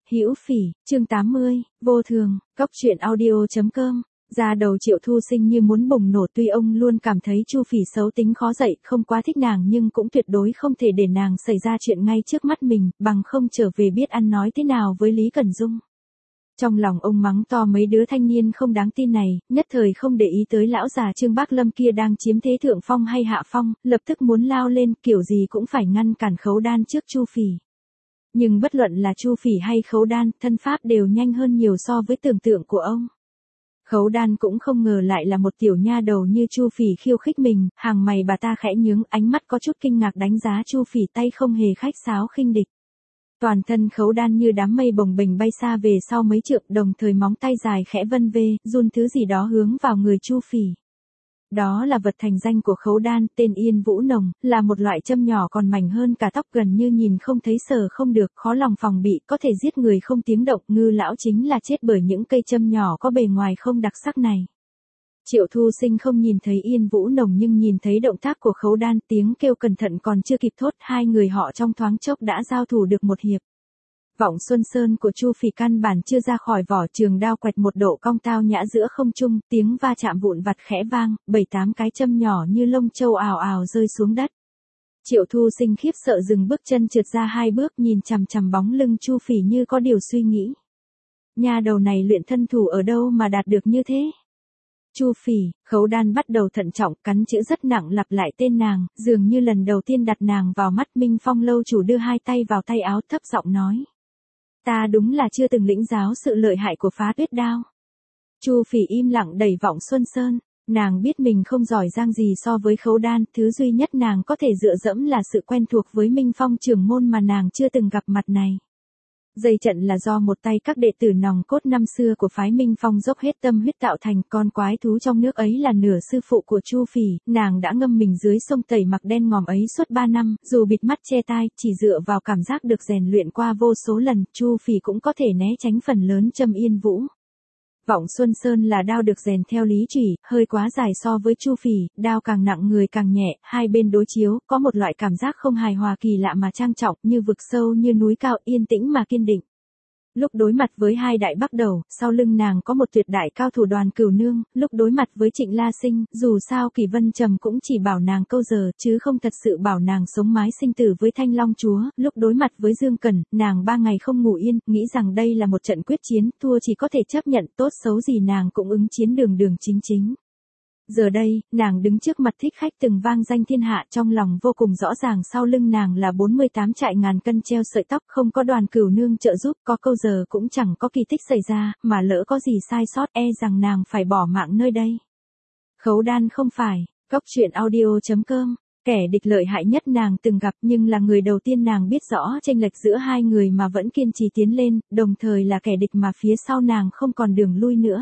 Hữu Phỉ, chương 80, vô thường, Cóc truyện audio.com. Da đầu Triệu Thu Sinh như muốn bùng nổ, tuy ông luôn cảm thấy Chu Phỉ xấu tính khó dạy, không quá thích nàng nhưng cũng tuyệt đối không thể để nàng xảy ra chuyện ngay trước mắt mình, bằng không trở về biết ăn nói thế nào với Lý Cẩn Dung. Trong lòng ông mắng to mấy đứa thanh niên không đáng tin này, nhất thời không để ý tới lão già Trương Bác Lâm kia đang chiếm thế thượng phong hay hạ phong, lập tức muốn lao lên, kiểu gì cũng phải ngăn cản Khấu Đan trước Chu Phỉ. Nhưng bất luận là Chu Phỉ hay Khấu Đan, thân pháp đều nhanh hơn nhiều so với tưởng tượng của ông. Khấu Đan cũng không ngờ lại là một tiểu nha đầu như Chu Phỉ khiêu khích mình, hàng mày bà ta khẽ nhướng, ánh mắt có chút kinh ngạc đánh giá Chu Phỉ, tay không hề khách sáo khinh địch. Toàn thân Khấu Đan như đám mây bồng bềnh bay xa về sau mấy trượng, đồng thời móng tay dài khẽ vân vê, run thứ gì đó hướng vào người Chu Phỉ. Đó là vật thành danh của Khấu Đan, tên Yên Vũ Nồng, là một loại châm nhỏ còn mảnh hơn cả tóc, gần như nhìn không thấy sờ không được, khó lòng phòng bị, có thể giết người không tiếng động. Ngư lão chính là chết bởi những cây châm nhỏ có bề ngoài không đặc sắc này. Triệu Thu Sinh không nhìn thấy Yên Vũ Nồng nhưng nhìn thấy động tác của Khấu Đan, tiếng kêu cẩn thận còn chưa kịp thốt, hai người họ trong thoáng chốc đã giao thủ được một hiệp. Vọng Xuân Sơn của Chu Phỉ căn bản chưa ra khỏi vỏ, trường đao quẹt một độ cong tao nhã giữa không trung, tiếng va chạm vụn vặt khẽ vang, 7-8 cái châm nhỏ như lông châu ào ào rơi xuống đất. Triệu Thu Sinh khiếp sợ dừng bước chân, trượt ra 2 bước, nhìn chằm chằm bóng lưng Chu Phỉ như có điều suy nghĩ. Nha đầu này luyện thân thủ ở đâu mà đạt được như thế? Chu Phỉ. Khấu Đan bắt đầu thận trọng, cắn chữ rất nặng lặp lại tên nàng, dường như lần đầu tiên đặt nàng vào mắt. Minh Phong lâu chủ đưa 2 tay vào tay áo, thấp giọng nói. Ta đúng là chưa từng lĩnh giáo sự lợi hại của phá tuyết đao. Chu Phỉ im lặng đẩy Vọng Xuân Sơn, nàng biết mình không giỏi giang gì so với Khấu Đan, thứ duy nhất nàng có thể dựa dẫm là sự quen thuộc với Minh Phong trưởng môn mà nàng chưa từng gặp mặt này. Dây trận là do một tay các đệ tử nòng cốt năm xưa của phái Minh Phong dốc hết tâm huyết tạo thành, con quái thú trong nước ấy là nửa sư phụ của Chu Phỉ, nàng đã ngâm mình dưới sông tẩy mặc đen ngòm ấy suốt 3 năm, dù bịt mắt che tai, chỉ dựa vào cảm giác được rèn luyện qua vô số lần, Chu Phỉ cũng có thể né tránh phần lớn châm Yên Vũ. Vọng Xuân Sơn là đao được rèn theo lý chủy, hơi quá dài so với Chu Phỉ, đao càng nặng người càng nhẹ, hai bên đối chiếu, có một loại cảm giác không hài hòa kỳ lạ mà trang trọng, như vực sâu như núi cao, yên tĩnh mà kiên định. Lúc đối mặt với hai đại bắc đầu, sau lưng nàng có một tuyệt đại cao thủ Đoàn Cửu Nương, lúc đối mặt với Trịnh La Sinh, dù sao Kỳ Vân Trầm cũng chỉ bảo nàng câu giờ, chứ không thật sự bảo nàng sống mái sinh tử với Thanh Long Chúa, lúc đối mặt với Dương Cẩn, nàng 3 ngày không ngủ yên, nghĩ rằng đây là một trận quyết chiến, thua chỉ có thể chấp nhận, tốt xấu gì nàng cũng ứng chiến đường đường chính chính. Giờ đây, nàng đứng trước mặt thích khách từng vang danh thiên hạ, trong lòng vô cùng rõ ràng sau lưng nàng là 48 trại ngàn cân treo sợi tóc, không có Đoàn Cửu Nương trợ giúp, có câu giờ cũng chẳng có kỳ tích xảy ra, mà lỡ có gì sai sót e rằng nàng phải bỏ mạng nơi đây. Khấu Đan không phải. Cóc truyện audio.com. Kẻ địch lợi hại nhất nàng từng gặp, nhưng là người đầu tiên nàng biết rõ chênh lệch giữa hai người mà vẫn kiên trì tiến lên, đồng thời là kẻ địch mà phía sau nàng không còn đường lui nữa.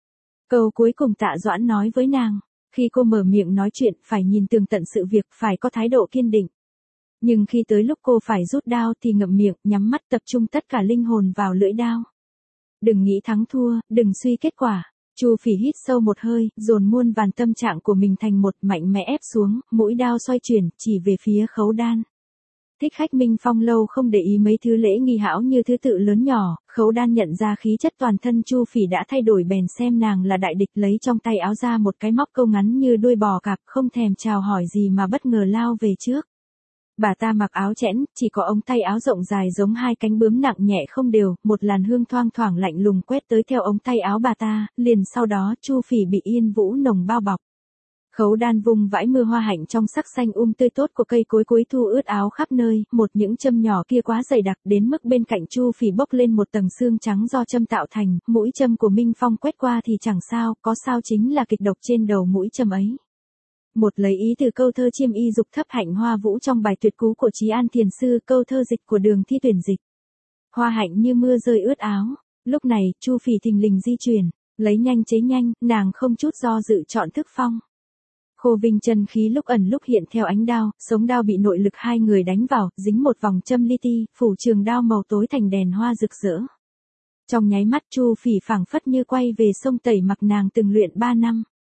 Câu cuối cùng Tạ Doãn nói với nàng, khi cô mở miệng nói chuyện phải nhìn tường tận sự việc, phải có thái độ kiên định. Nhưng khi tới lúc cô phải rút đao thì ngậm miệng, nhắm mắt tập trung tất cả linh hồn vào lưỡi đao. Đừng nghĩ thắng thua, đừng suy kết quả. Chu Phỉ hít sâu một hơi, dồn muôn vàn tâm trạng của mình thành một, mạnh mẽ ép xuống, mũi đao xoay chuyển, chỉ về phía Khấu Đan. Thích khách Minh Phong lâu không để ý mấy thứ lễ nghi hão như thứ tự lớn nhỏ, Khấu Đan nhận ra khí chất toàn thân Chu Phỉ đã thay đổi, bèn xem nàng là đại địch, lấy trong tay áo ra một cái móc câu ngắn như đuôi bò cạp, không thèm chào hỏi gì mà bất ngờ lao về trước. Bà ta mặc áo chẽn, chỉ có ống tay áo rộng dài giống 2 cánh bướm nặng nhẹ không đều, một làn hương thoang thoảng lạnh lùng quét tới theo ống tay áo bà ta, liền sau đó Chu Phỉ bị Yên Vũ Nồng bao bọc. Khấu Đan vung vãi mưa hoa hạnh trong sắc xanh tươi tốt của cây cối cuối thu ướt áo khắp nơi, một những châm nhỏ kia quá dày đặc đến mức bên cạnh Chu Phỉ bốc lên một tầng xương trắng do châm tạo thành, mũi châm của Minh Phong quét qua thì chẳng sao, có sao chính là kịch độc trên đầu mũi châm ấy. Một lấy ý từ câu thơ chiêm y dục thấp hạnh hoa vũ trong bài tuyệt cú của Trí An Thiền Sư, câu thơ dịch của Đường Thi tuyển dịch. Hoa hạnh như mưa rơi ướt áo, lúc này Chu Phỉ thình lình di chuyển, lấy nhanh chế nhanh, nàng không chút do dự chọn thức phong. Khô Vinh chân khí lúc ẩn lúc hiện theo ánh đao, sống đao bị nội lực hai người đánh vào, dính một vòng châm li ti, phủ trường đao màu tối thành đèn hoa rực rỡ. Trong nháy mắt Chu Phỉ phảng phất như quay về sông tẩy mặc nàng từng luyện 3 năm.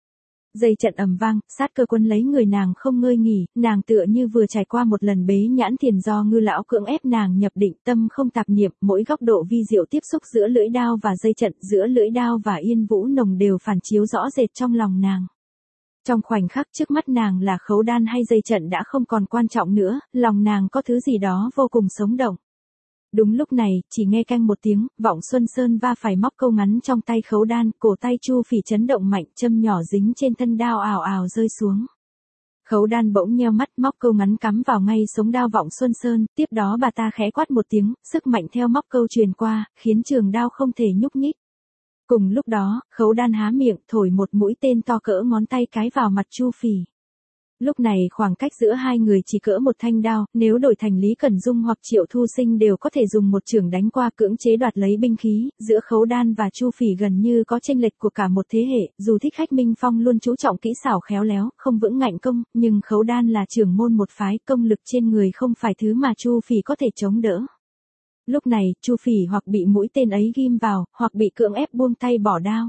Dây trận ầm vang, sát cơ quân lấy người nàng không ngơi nghỉ, nàng tựa như vừa trải qua một lần bế nhãn thiền do ngư lão cưỡng ép nàng nhập định, tâm không tạp niệm, mỗi góc độ vi diệu tiếp xúc giữa lưỡi đao và dây trận, giữa lưỡi đao và Yên Vũ Nồng đều phản chiếu rõ rệt trong lòng nàng. Trong khoảnh khắc trước mắt nàng là khấu đan hay dây trận đã không còn quan trọng nữa, lòng nàng có thứ gì đó vô cùng sống động. Đúng lúc này, chỉ nghe canh một tiếng, Vọng Xuân Sơn va phải móc câu ngắn trong tay khấu đan, cổ tay Chu Phỉ chấn động mạnh, châm nhỏ dính trên thân đao ào ào rơi xuống. Khấu đan bỗng nheo mắt, móc câu ngắn cắm vào ngay sống đao Vọng Xuân Sơn, tiếp đó bà ta khẽ quát một tiếng, sức mạnh theo móc câu truyền qua, khiến trường đao không thể nhúc nhích. Cùng lúc đó, khấu đan há miệng, thổi một mũi tên to cỡ ngón tay cái vào mặt Chu Phỉ. Lúc này khoảng cách giữa hai người chỉ cỡ một thanh đao, nếu đổi thành Lý Cẩn Dung hoặc Triệu Thu Sinh đều có thể dùng một chưởng đánh qua cưỡng chế đoạt lấy binh khí, giữa khấu đan và Chu Phỉ gần như có chênh lệch của cả một thế hệ, dù Thích Khách Minh Phong luôn chú trọng kỹ xảo khéo léo, không vững ngạnh công, nhưng khấu đan là trưởng môn một phái, công lực trên người không phải thứ mà Chu Phỉ có thể chống đỡ. Lúc này, Chu Phỉ hoặc bị mũi tên ấy ghim vào, hoặc bị cưỡng ép buông tay bỏ đao.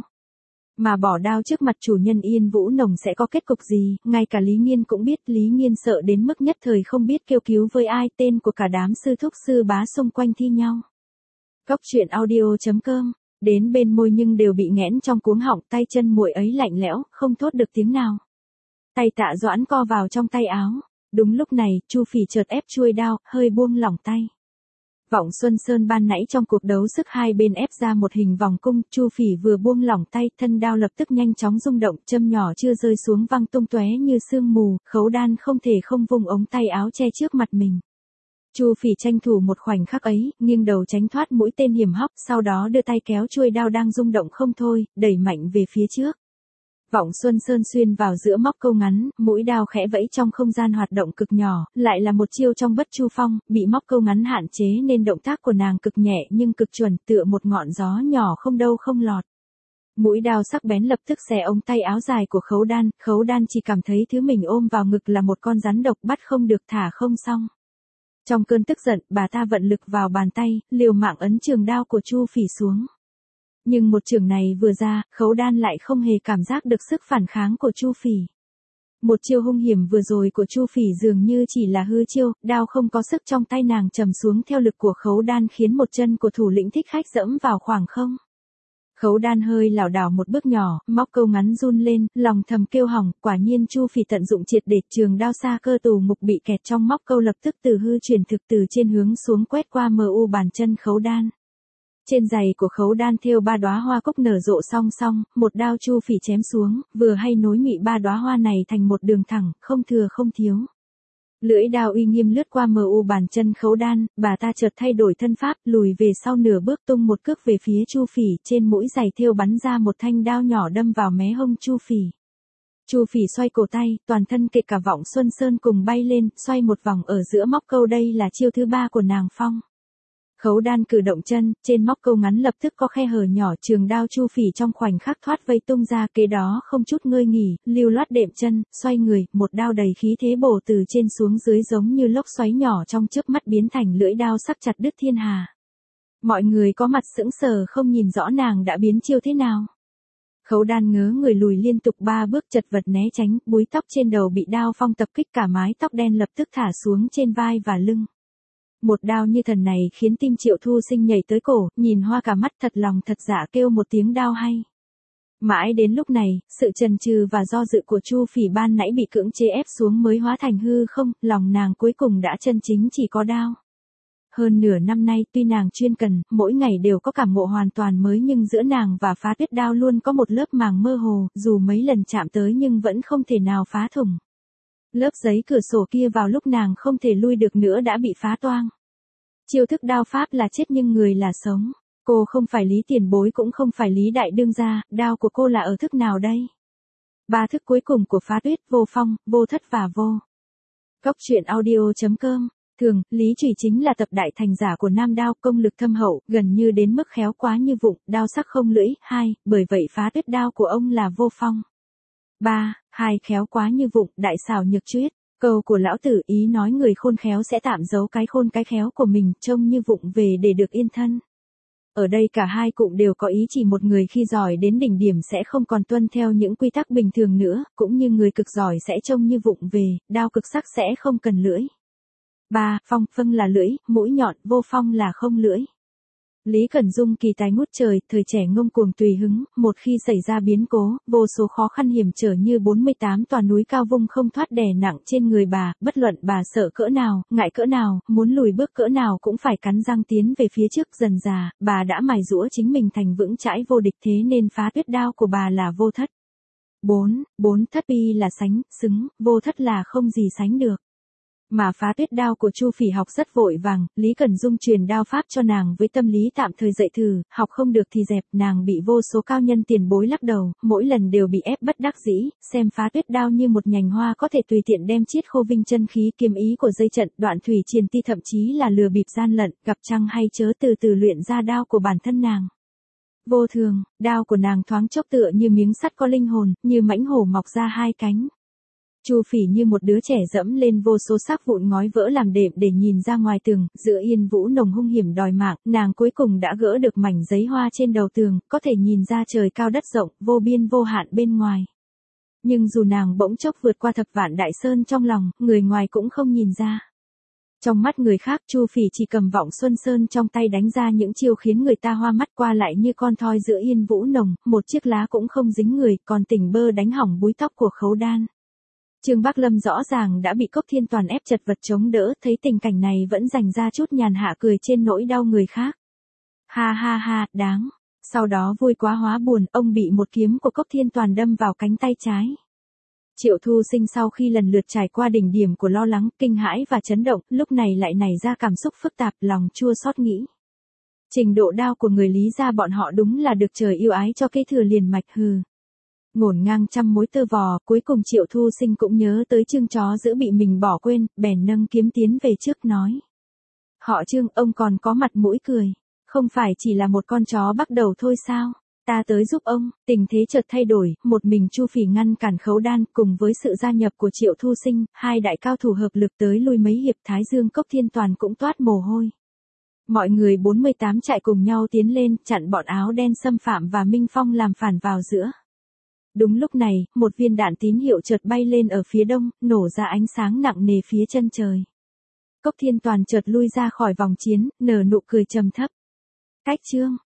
Mà bỏ đao trước mặt chủ nhân Yên Vũ Nồng sẽ có kết cục gì, ngay cả Lý Nghiên cũng biết, Lý Nghiên sợ đến mức nhất thời không biết kêu cứu với ai, tên của cả đám sư thúc sư bá xung quanh thi nhau. Cốc truyện audio.com, đến bên môi nhưng đều bị nghẽn trong cuống họng, tay chân muội ấy lạnh lẽo, không thốt được tiếng nào. Tay Tạ Doãn co vào trong tay áo. Đúng lúc này, Chu Phỉ chợt ép chuôi đao, hơi buông lỏng tay. Vọng Xuân Sơn ban nãy trong cuộc đấu sức hai bên ép ra một hình vòng cung, Chu Phỉ vừa buông lỏng tay, thân đao lập tức nhanh chóng rung động, châm nhỏ chưa rơi xuống văng tung tóe như sương mù, khấu đan không thể không vùng ống tay áo che trước mặt mình. Chu Phỉ tranh thủ một khoảnh khắc ấy, nghiêng đầu tránh thoát mũi tên hiểm hóc, sau đó đưa tay kéo chuôi đao đang rung động không thôi, đẩy mạnh về phía trước. Vọng Xuân Sơn xuyên vào giữa móc câu ngắn, mũi đao khẽ vẫy trong không gian hoạt động cực nhỏ, lại là một chiêu trong Bất Chu Phong, bị móc câu ngắn hạn chế nên động tác của nàng cực nhẹ nhưng cực chuẩn, tựa một ngọn gió nhỏ không đâu không lọt. Mũi đao sắc bén lập tức xé ống tay áo dài của khấu đan chỉ cảm thấy thứ mình ôm vào ngực là một con rắn độc, bắt không được thả không xong. Trong cơn tức giận, bà ta vận lực vào bàn tay, liều mạng ấn trường đao của Chu Phỉ xuống. Nhưng một chưởng này vừa ra, khấu đan lại không hề cảm giác được sức phản kháng của Chu Phỉ. Một chiêu hung hiểm vừa rồi của Chu Phỉ dường như chỉ là hư chiêu, đao không có sức trong tay nàng trầm xuống theo lực của khấu đan khiến một chân của thủ lĩnh Thích Khách dẫm vào khoảng không. Khấu đan hơi lảo đảo một bước nhỏ, móc câu ngắn run lên, lòng thầm kêu hỏng, quả nhiên Chu Phỉ tận dụng triệt để, trường đao xa cơ tù mục bị kẹt trong móc câu lập tức từ hư chuyển thực, từ trên hướng xuống quét qua mờ u bàn chân khấu đan. Trên giày của khấu đan thêu 3 đóa hoa cúc nở rộ song song, một đao Chu Phỉ chém xuống, vừa hay nối nhụy 3 đóa hoa này thành một đường thẳng, không thừa không thiếu. Lưỡi đao uy nghiêm lướt qua mờ u bàn chân khấu đan, bà ta chợt thay đổi thân pháp, lùi về sau nửa bước tung một cước về phía Chu Phỉ, trên mũi giày thêu bắn ra một thanh đao nhỏ đâm vào mé hông Chu Phỉ. Chu Phỉ xoay cổ tay, toàn thân kể cả Vọng Xuân Sơn cùng bay lên, xoay một vòng ở giữa móc câu, đây là chiêu thứ 3 của nàng phong. Khấu đan cử động chân, trên móc câu ngắn lập tức có khe hở nhỏ, trường đao Chu Phỉ trong khoảnh khắc thoát vây tung ra, kế đó không chút ngơi nghỉ, lưu loát đệm chân, xoay người, một đao đầy khí thế bổ từ trên xuống dưới giống như lốc xoáy nhỏ trong chớp mắt biến thành lưỡi đao sắc chặt đứt thiên hà. Mọi người có mặt sững sờ không nhìn rõ nàng đã biến chiêu thế nào. Khấu đan ngớ người lùi liên tục 3 bước chật vật né tránh, búi tóc trên đầu bị đao phong tập kích, cả mái tóc đen lập tức thả xuống trên vai và lưng. Một đao như thần này khiến tim Triệu Thu Sinh nhảy tới cổ, nhìn hoa cả mắt, thật lòng thật dạ kêu một tiếng đao hay. Mãi đến lúc này, sự chần chừ và do dự của Chu Phỉ ban nãy bị cưỡng chế ép xuống mới hóa thành hư không, lòng nàng cuối cùng đã chân chính chỉ có đao. Hơn nửa năm nay tuy nàng chuyên cần, mỗi ngày đều có cảm ngộ hoàn toàn mới, nhưng giữa nàng và Phá Tuyết đao luôn có một lớp màng mơ hồ, dù mấy lần chạm tới nhưng vẫn không thể nào phá thủng. Lớp giấy cửa sổ kia vào lúc nàng không thể lui được nữa đã bị phá toang. Chiêu thức đao pháp là chết nhưng người là sống. Cô không phải Lý tiền bối cũng không phải Lý đại đương gia, đao của cô là ở thức nào đây? 3 thức cuối cùng của Phá Tuyết: vô phong, vô thất và vô. Cốc truyện audio.com. Thường, Lý Trùy chính là tập đại thành giả của Nam Đao, công lực thâm hậu, gần như đến mức khéo quá như vụng, đao sắc không lưỡi. 2, bởi vậy Phá Tuyết đao của ông là vô phong. 3, 2 khéo quá như vụng, đại xảo nhược chuyết. Câu của lão tử ý nói người khôn khéo sẽ tạm giấu cái khôn cái khéo của mình, trông như vụng về để được yên thân. Ở đây cả hai cụm đều có ý chỉ một người khi giỏi đến đỉnh điểm sẽ không còn tuân theo những quy tắc bình thường nữa, cũng như người cực giỏi sẽ trông như vụng về, đao cực sắc sẽ không cần lưỡi. 3. Phong, vâng là lưỡi, mũi nhọn, vô phong là không lưỡi. Lý Cẩn Dung kỳ tài ngút trời, thời trẻ ngông cuồng tùy hứng, một khi xảy ra biến cố, vô số khó khăn hiểm trở như 48 tòa núi cao vung không thoát đè nặng trên người bà, bất luận bà sợ cỡ nào, ngại cỡ nào, muốn lùi bước cỡ nào cũng phải cắn răng tiến về phía trước. Dần dà, bà đã mài giũa chính mình thành vững chãi vô địch, thế nên phá tuyết đao của bà là vô thất. 4. Thất uy là sánh, xứng, vô thất là không gì sánh được. Mà phá tuyết đao của Chu Phỉ học rất vội vàng, Lý Cẩn Dung truyền đao pháp cho nàng với tâm lý tạm thời dạy thử, học không được thì dẹp, nàng bị vô số cao nhân tiền bối lắc đầu, mỗi lần đều bị ép bất đắc dĩ, xem phá tuyết đao như một nhành hoa có thể tùy tiện đem chiết khô vinh chân khí kiếm ý của dây trận, đoạn thủy triền ti, thậm chí là lừa bịp gian lận, gặp chăng hay chớ từ từ luyện ra đao của bản thân nàng. Vô thường, đao của nàng thoáng chốc tựa như miếng sắt có linh hồn, như mãnh hổ mọc ra hai cánh. Chu Phỉ như một đứa trẻ dẫm lên vô số xác vụn ngói vỡ làm đệm để nhìn ra ngoài tường, giữa yên vũ nồng hung hiểm đòi mạng, nàng cuối cùng đã gỡ được mảnh giấy hoa trên đầu tường, có thể nhìn ra trời cao đất rộng, vô biên vô hạn bên ngoài. Nhưng dù nàng bỗng chốc vượt qua thập vạn đại sơn trong lòng, người ngoài cũng không nhìn ra. Trong mắt người khác, Chu Phỉ chỉ cầm vọng xuân sơn trong tay đánh ra những chiêu khiến người ta hoa mắt, qua lại như con thoi giữa yên vũ nồng, một chiếc lá cũng không dính người, còn tỉnh bơ đánh hỏng búi tóc của Khấu Đan. Trương Bắc Lâm rõ ràng đã bị Cốc Thiên Toàn ép chật vật chống đỡ, thấy tình cảnh này vẫn dành ra chút nhàn hạ cười trên nỗi đau người khác. Ha ha ha, đáng. Sau đó vui quá hóa buồn, ông bị một kiếm của Cốc Thiên Toàn đâm vào cánh tay trái. Triệu Thu Sinh sau khi lần lượt trải qua đỉnh điểm của lo lắng, kinh hãi và chấn động, lúc này lại nảy ra cảm xúc phức tạp, lòng chua xót nghĩ. Trình độ đao của người Lý gia bọn họ đúng là được trời yêu ái cho kế thừa liền mạch hừ. Ngổn ngang trăm mối tơ vò, cuối cùng Triệu Thu Sinh cũng nhớ tới Trương chó giữ bị mình bỏ quên, bèn nâng kiếm tiến về trước nói. Họ Trương, ông còn có mặt mũi cười, không phải chỉ là một con chó bắt đầu thôi sao? Ta tới giúp ông. Tình thế chợt thay đổi, một mình Chu Phỉ ngăn cản Khấu Đan, cùng với sự gia nhập của Triệu Thu Sinh, hai đại cao thủ hợp lực tới lui mấy hiệp, Thái Dương Cốc Thiên Toàn cũng toát mồ hôi. Mọi người 48 trại cùng nhau tiến lên, chặn bọn áo đen xâm phạm và Minh Phong làm phản vào giữa. Đúng lúc này, một viên đạn tín hiệu chợt bay lên ở phía đông, nổ ra ánh sáng nặng nề phía chân trời. Cốc Thiên Toàn chợt lui ra khỏi vòng chiến, nở nụ cười trầm thấp. Cách Trương,